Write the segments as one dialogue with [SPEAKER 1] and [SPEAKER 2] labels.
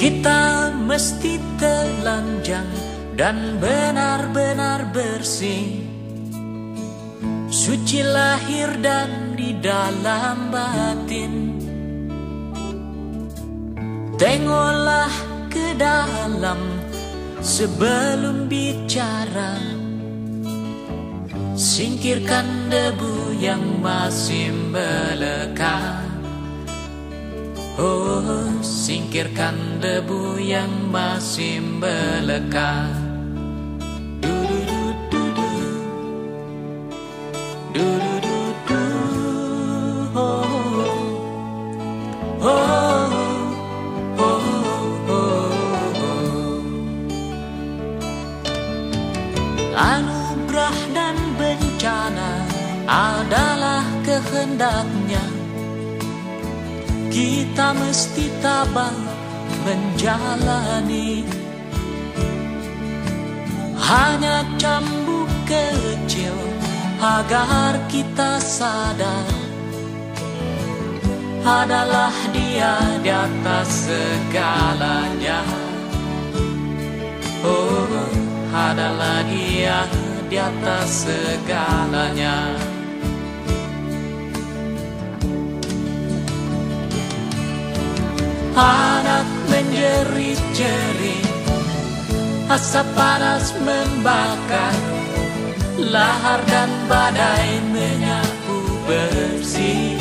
[SPEAKER 1] Kita mesti telanjang dan benar-benar bersih, suci lahir dan di dalam batin. Tengoklah ke dalam sebelum bicara, singkirkan debu yang masih melekat. Oh, singkirkan debu yang masih melekat. Anugerah dan bencana adalah kehendaknya. Kita mesti tabah menjalani. Hanya cambuk kecil agar kita sadar, adalah Dia di atas segalanya. Oh, adalah Dia di atas segalanya. Anak menjerit-jerit, asap panas membakar, lahar dan badai menyapu bersih.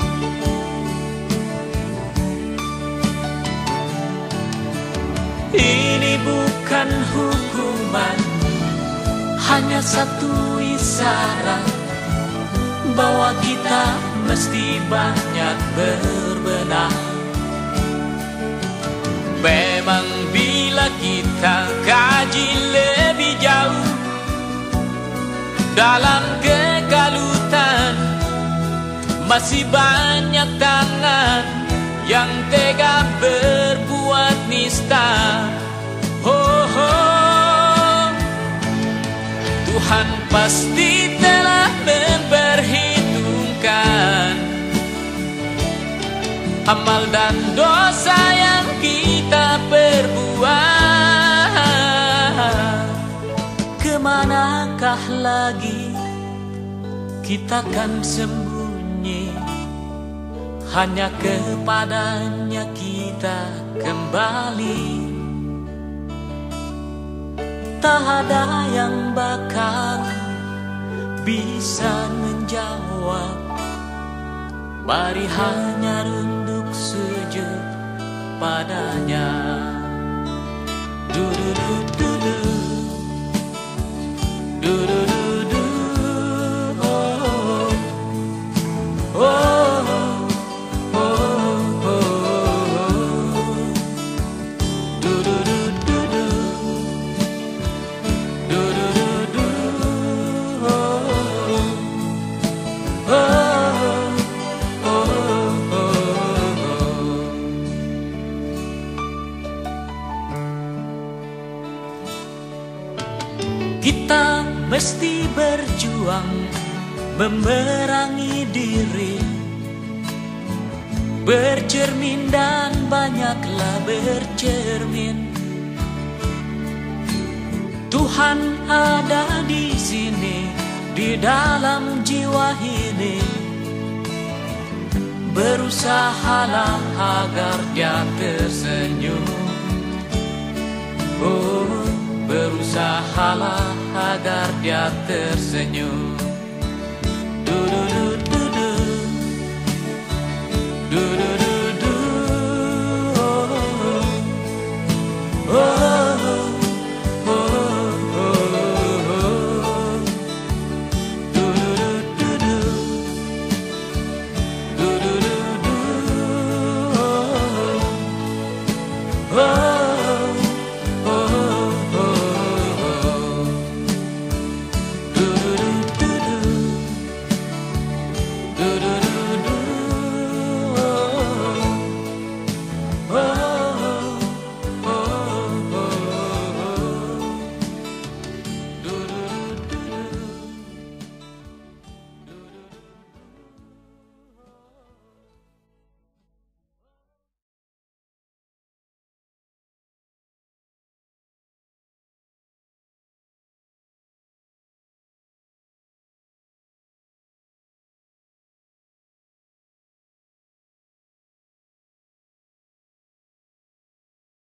[SPEAKER 1] Ini bukan hukuman, hanya satu isyarat bahwa kita mesti banyak berbenah. Memang bila kita kaji lebih jauh dalam kekalutan, masih banyak tangan yang tega berbuat nista. Oh, oh, Tuhan pasti telah memperhitungkan amal dan dosa yang kita perbuat. Kemanakah lagi kita kan sembunyi? Hanya kepadanya kita kembali. Tak ada yang bakal bisa menjawab. Mari hanya runduk sujud padanya. Du-du-du-du-du, du-du-du-du, oh, oh, oh, oh, oh, du-du-du-du-du, du-du-du-du, oh, oh. Kita mesti berjuang memerangi diri, bercermin dan banyaklah bercermin. Tuhan ada di sini, di dalam jiwa ini. Berusahalah agar Dia tersenyum. Oh, berusahalah agar Dia tersenyum. Du-du-du-du.